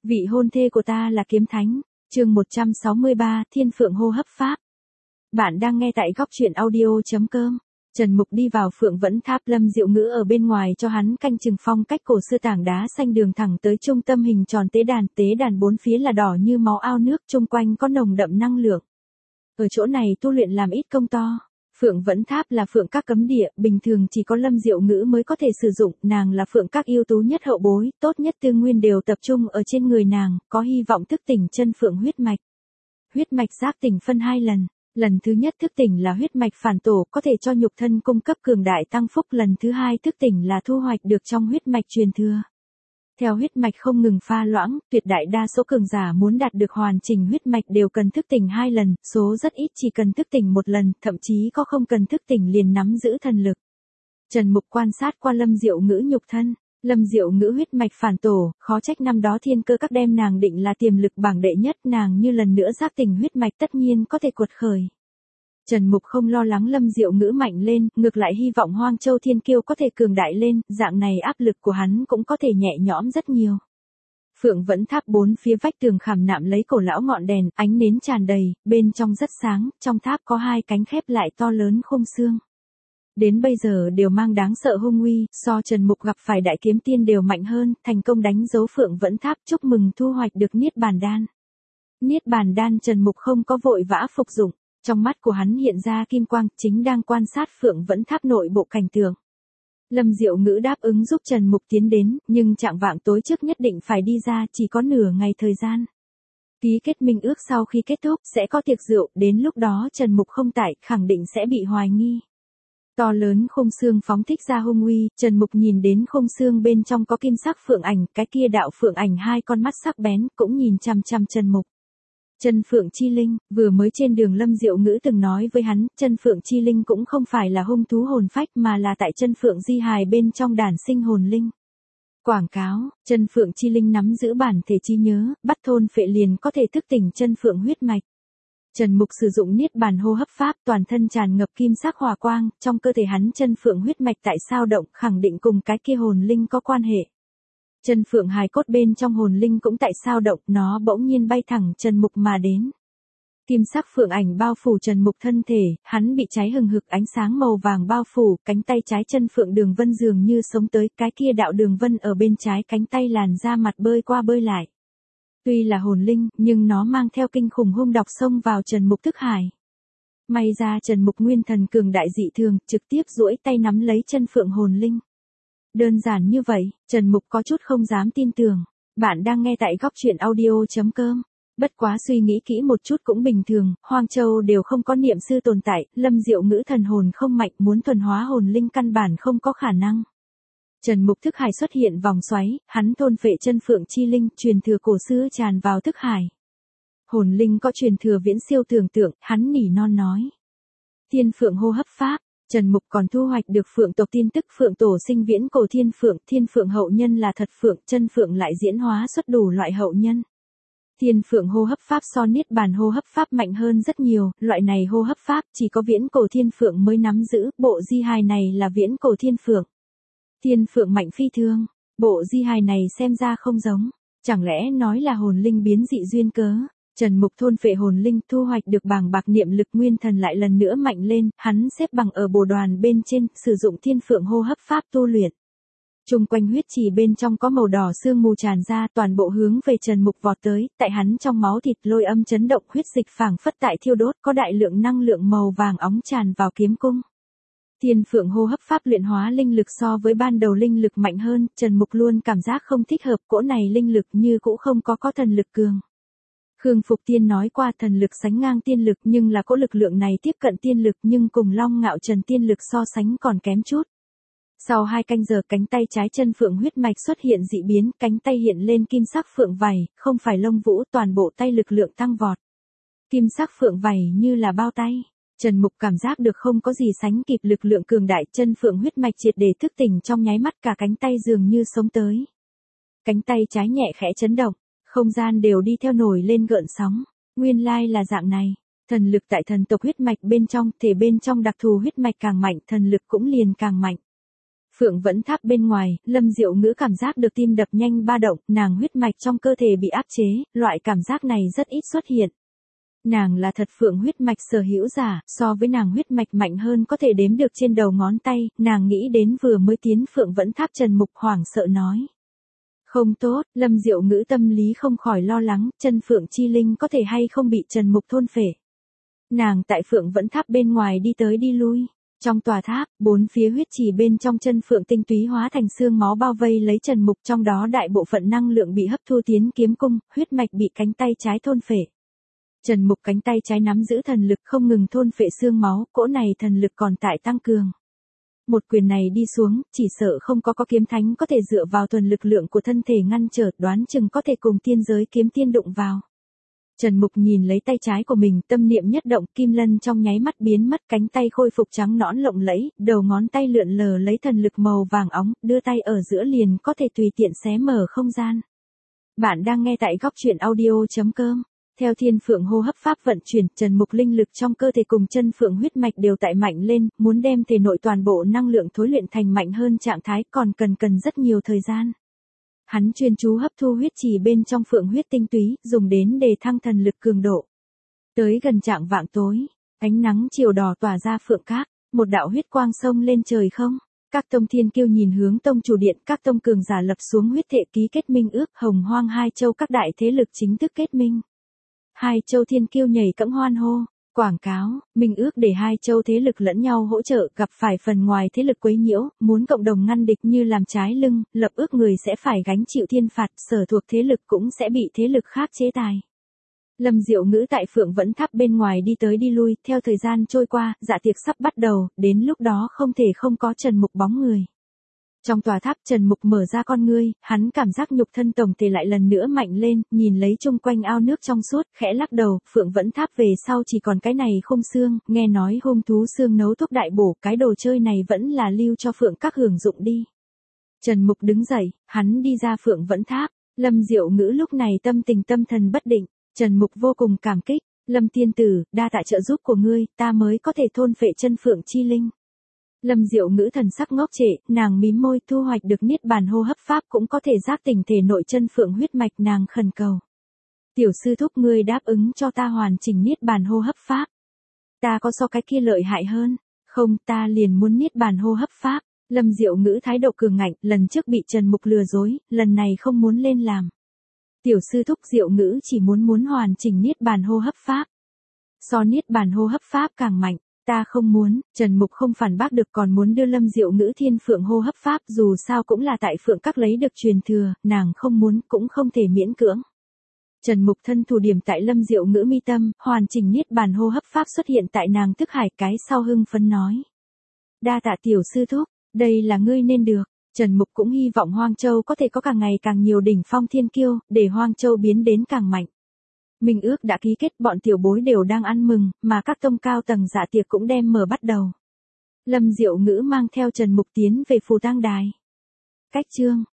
Vị hôn thê của ta là kiếm thánh. Chương 163, Thiên Phượng hô hấp pháp. Bạn đang nghe tại góc truyện audio.com. Trần Mục đi vào Phượng Vẫn Tháp, Lâm Diệu Ngữ ở bên ngoài cho hắn canh chừng. Phong cách cổ xưa, tảng đá xanh đường thẳng tới trung tâm hình tròn tế đàn bốn phía là đỏ như máu ao nước, chung quanh có nồng đậm năng lượng. Ở chỗ này tu luyện làm ít công to. Phượng Vẫn Tháp là phượng các cấm địa, bình thường chỉ có Lâm Diệu Ngữ mới có thể sử dụng, nàng là phượng các ưu tú nhất, hậu bối, tốt nhất tư nguyên đều tập trung ở trên người nàng, có hy vọng thức tỉnh chân phượng huyết mạch. Huyết mạch giác tỉnh phân 2 lần. Lần thứ nhất thức tỉnh là huyết mạch phản tổ, có thể cho nhục thân cung cấp cường đại tăng phúc. Lần thứ hai thức tỉnh là thu hoạch được trong huyết mạch truyền thừa. Theo huyết mạch không ngừng pha loãng, tuyệt đại đa số cường giả muốn đạt được hoàn chỉnh huyết mạch đều cần thức tỉnh 2 lần, số rất ít chỉ cần thức tỉnh 1 lần, thậm chí có không cần thức tỉnh liền nắm giữ thần lực. Trần Mục quan sát qua Lâm Diệu Ngữ nhục thân. Lâm Diệu Ngữ huyết mạch phản tổ, khó trách năm đó thiên cơ các đem nàng định là tiềm lực bảng đệ nhất, nàng như lần nữa giác tỉnh huyết mạch tất nhiên có thể quật khởi. Trần Mục không lo lắng Lâm Diệu Ngữ mạnh lên, ngược lại hy vọng Hoang Châu Thiên Kiêu có thể cường đại lên, dạng này áp lực của hắn cũng có thể nhẹ nhõm rất nhiều. Phượng Vẫn Tháp bốn phía vách tường khảm nạm lấy cổ lão ngọn đèn, ánh nến tràn đầy, bên trong rất sáng, trong tháp có 2 cánh khép lại to lớn khung xương. Đến bây giờ đều mang đáng sợ hung uy, so Trần Mục gặp phải đại kiếm tiên đều mạnh hơn, thành công đánh dấu Phượng Vẫn Tháp, chúc mừng thu hoạch được Niết Bàn Đan. Niết Bàn Đan Trần Mục không có vội vã phục dụng, trong mắt của hắn hiện ra kim quang, chính đang quan sát Phượng Vẫn Tháp nội bộ cảnh tượng. Lâm Diệu Ngữ đáp ứng giúp Trần Mục tiến đến, nhưng chạng vạng tối trước nhất định phải đi ra, chỉ có nửa ngày thời gian. Ký kết minh ước sau khi kết thúc sẽ có tiệc rượu, đến lúc đó Trần Mục không tại, khẳng định sẽ bị hoài nghi. To lớn khung xương phóng thích ra hung uy, Trần Mục nhìn đến khung xương bên trong có kim sắc phượng ảnh, cái kia đạo phượng ảnh 2 con mắt sắc bén, cũng nhìn chằm chằm Trần Mục. Chân Phượng Chi Linh, vừa mới trên đường Lâm Diệu Ngữ từng nói với hắn, Chân Phượng Chi Linh cũng không phải là hung thú hồn phách mà là tại Chân Phượng Di hài bên trong đản sinh hồn linh. Quảng cáo, Chân Phượng Chi Linh nắm giữ bản thể trí nhớ, bắt thôn phệ liền có thể thức tỉnh Chân Phượng huyết mạch. Trần Mục sử dụng Niết Bàn hô hấp pháp, toàn thân tràn ngập kim sắc hỏa quang, trong cơ thể hắn Chân Phượng huyết mạch tại sao động, khẳng định cùng cái kia hồn linh có quan hệ. Chân Phượng hài cốt bên trong hồn linh cũng tại sao động, nó bỗng nhiên bay thẳng Trần Mục mà đến. Kim sắc phượng ảnh bao phủ Trần Mục thân thể, hắn bị cháy hừng hực, ánh sáng màu vàng bao phủ, cánh tay trái chân phượng đường vân dường như sống tới, cái kia đạo đường vân ở bên trái cánh tay làn ra mặt bơi qua bơi lại. Tuy là hồn linh, nhưng nó mang theo kinh khủng hung độc xông vào Trần Mục thức hải. May ra Trần Mục nguyên thần cường đại dị thường, trực tiếp duỗi tay nắm lấy chân phượng hồn linh. Đơn giản như vậy, Trần Mục có chút không dám tin tưởng. Bạn đang nghe tại góc truyện audio.com. Bất quá suy nghĩ kỹ một chút cũng bình thường, Hoang Châu đều không có niệm sư tồn tại, Lâm Diệu Ngữ thần hồn không mạnh, muốn thuần hóa hồn linh căn bản không có khả năng. Trần Mục thức hải xuất hiện vòng xoáy, hắn thôn phệ Chân Phượng Chi Linh, truyền thừa cổ xưa tràn vào thức hải. Hồn linh có truyền thừa viễn siêu tưởng tượng, hắn nỉ non nói. Thiên Phượng hô hấp pháp. Trần Mục còn thu hoạch được phượng tộc tin tức, phượng tổ sinh viễn cổ thiên phượng hậu nhân là thật phượng, chân phượng lại diễn hóa xuất đủ loại hậu nhân. Thiên Phượng hô hấp pháp so Niết Bàn hô hấp pháp mạnh hơn rất nhiều, loại này hô hấp pháp chỉ có viễn cổ thiên phượng mới nắm giữ, bộ di hài này là viễn cổ thiên phượng. Thiên phượng mạnh phi thường, bộ di hài này xem ra không giống, chẳng lẽ nói là hồn linh biến dị duyên cớ. Trần Mục thôn phệ hồn linh, thu hoạch được bàng bạc niệm lực, nguyên thần lại lần nữa mạnh lên, hắn xếp bằng ở bồ đoàn bên trên, sử dụng Thiên Phượng hô hấp pháp tu luyện. Trung quanh huyết trì bên trong có màu đỏ sương mù tràn ra, toàn bộ hướng về Trần Mục vọt tới, tại hắn trong máu thịt lôi âm chấn động, huyết dịch phảng phất tại thiêu đốt, có đại lượng năng lượng màu vàng óng tràn vào kiếm cung. Thiên Phượng hô hấp pháp luyện hóa linh lực so với ban đầu linh lực mạnh hơn, Trần Mục luôn cảm giác không thích hợp, cỗ này linh lực như cũ không có thần lực cường. Khương Phục Tiên nói qua thần lực sánh ngang tiên lực, nhưng là cỗ lực lượng này tiếp cận tiên lực, nhưng cùng Long Ngạo Trần tiên lực so sánh còn kém chút. Sau 2 canh giờ, cánh tay trái chân phượng huyết mạch xuất hiện dị biến, cánh tay hiện lên kim sắc phượng vảy, không phải lông vũ, toàn bộ tay lực lượng tăng vọt. Kim sắc phượng vảy như là bao tay. Trần Mục cảm giác được không có gì sánh kịp lực lượng cường đại, chân phượng huyết mạch triệt để thức tỉnh, trong nháy mắt cả cánh tay dường như sống tới. Cánh tay trái nhẹ khẽ chấn động, không gian đều đi theo nổi lên gợn sóng. Nguyên lai là dạng này. Thần lực tại thần tộc huyết mạch bên trong, thể bên trong đặc thù huyết mạch càng mạnh, thần lực cũng liền càng mạnh. Phượng Vẫn Tháp bên ngoài, Lâm Diệu Ngữ cảm giác được tim đập nhanh ba động, nàng huyết mạch trong cơ thể bị áp chế, loại cảm giác này rất ít xuất hiện. Nàng là thật phượng huyết mạch sở hữu giả, so với nàng huyết mạch mạnh hơn có thể đếm được trên đầu ngón tay, nàng nghĩ đến vừa mới tiến Phượng Vẫn Tháp Trần Mục hoảng sợ nói. Không tốt, Lâm Diệu Ngữ tâm lý không khỏi lo lắng, chân Phượng Chi Linh có thể hay không bị Trần Mục thôn phệ. Nàng tại Phượng Vẫn Tháp bên ngoài đi tới đi lui. Trong tòa tháp, bốn phía huyết trì bên trong chân phượng tinh túy hóa thành xương máu bao vây lấy Trần Mục, trong đó đại bộ phận năng lượng bị hấp thu tiến kiếm cung, huyết mạch bị cánh tay trái thôn phệ. Trần Mục cánh tay trái nắm giữ thần lực không ngừng thôn phệ xương máu, cỗ này thần lực còn tại tăng cường. Một quyền này đi xuống, chỉ sợ không có kiếm thánh có thể dựa vào thuần lực lượng của thân thể ngăn trở, đoán chừng có thể cùng tiên giới kiếm tiên đụng vào. Trần Mục nhìn lấy tay trái của mình, tâm niệm nhất động, kim lân trong nháy mắt biến mất, cánh tay khôi phục trắng nõn lộng lẫy, đầu ngón tay lượn lờ lấy thần lực màu vàng óng, đưa tay ở giữa liền có thể tùy tiện xé mở không gian. Bạn đang nghe tại góc truyện audio.com. Theo Thiên Phượng hô hấp pháp vận chuyển, Trần Mục linh lực trong cơ thể cùng chân phượng huyết mạch đều tại mạnh lên, muốn đem thể nội toàn bộ năng lượng thối luyện thành mạnh hơn trạng thái còn cần rất nhiều thời gian. Hắn chuyên chú hấp thu huyết trì bên trong phượng huyết tinh túy, dùng đến để thăng thần lực cường độ. Tới gần trạng vạng tối, ánh nắng chiều đỏ tỏa ra phượng các, một đạo huyết quang sông lên trời không. Các tông thiên kiêu nhìn hướng tông chủ điện, các tông cường giả lập xuống huyết thệ ký kết minh ước, Hồng Hoang hai châu các đại thế lực chính thức kết minh. Hai châu thiên kiêu nhảy cẫng hoan hô, quảng cáo, minh ước để hai châu thế lực lẫn nhau hỗ trợ, gặp phải phần ngoài thế lực quấy nhiễu, muốn cộng đồng ngăn địch như làm trái lưng, lập ước người sẽ phải gánh chịu thiên phạt, sở thuộc thế lực cũng sẽ bị thế lực khác chế tài. Lâm Diệu Ngữ tại Phượng Vẫn Tháp bên ngoài đi tới đi lui, theo thời gian trôi qua, dạ tiệc sắp bắt đầu, đến lúc đó không thể không có Trần Mục bóng người. Trong tòa tháp Trần Mục mở ra con ngươi, hắn cảm giác nhục thân tổng thể lại lần nữa mạnh lên, nhìn lấy chung quanh ao nước trong suốt, khẽ lắc đầu, Phượng Vẫn Tháp về sau chỉ còn cái này khung xương, nghe nói hung thú xương nấu thuốc đại bổ, cái đồ chơi này vẫn là lưu cho Phượng các hưởng dụng đi. Trần Mục đứng dậy, hắn đi ra Phượng Vẫn Tháp, Lâm Diệu Ngữ lúc này tâm tình tâm thần bất định, Trần Mục vô cùng cảm kích, Lâm tiên tử, đa tạ trợ giúp của ngươi, ta mới có thể thôn phệ chân Phượng Chi Linh. Lâm Diệu Ngữ thần sắc ngốc trệ, nàng mím môi, thu hoạch được niết bàn hô hấp pháp cũng có thể giác tỉnh thể nội chân phượng huyết mạch, nàng khẩn cầu. Tiểu sư thúc ngươi đáp ứng cho ta hoàn chỉnh niết bàn hô hấp pháp. Ta có so cái kia lợi hại hơn? Không, ta liền muốn niết bàn hô hấp pháp. Lâm Diệu Ngữ thái độ cường ngạnh, lần trước bị Trần Mục lừa dối, lần này không muốn lên làm. Tiểu sư thúc Diệu Ngữ chỉ muốn hoàn chỉnh niết bàn hô hấp pháp. So niết bàn hô hấp pháp càng mạnh. Ta không muốn, Trần Mục không phản bác được, còn muốn đưa Lâm Diệu Ngữ Thiên Phượng hô hấp pháp, dù sao cũng là tại Phượng các lấy được truyền thừa, nàng không muốn cũng không thể miễn cưỡng. Trần Mục thân thủ điểm tại Lâm Diệu Ngữ mi tâm, hoàn chỉnh niết bàn hô hấp pháp xuất hiện tại nàng thức hải, cái sau hưng phấn nói. Đa tạ tiểu sư thúc, đây là ngươi nên được. Trần Mục cũng hy vọng Hoang Châu có thể có càng ngày càng nhiều đỉnh phong thiên kiêu, để Hoang Châu biến đến càng mạnh. Minh ước đã ký kết, bọn tiểu bối đều đang ăn mừng, mà các tông cao tầng dạ tiệc cũng đem mở bắt đầu. Lâm Diệu Ngữ mang theo Trần Mục tiến về phù tang đài. Cách chương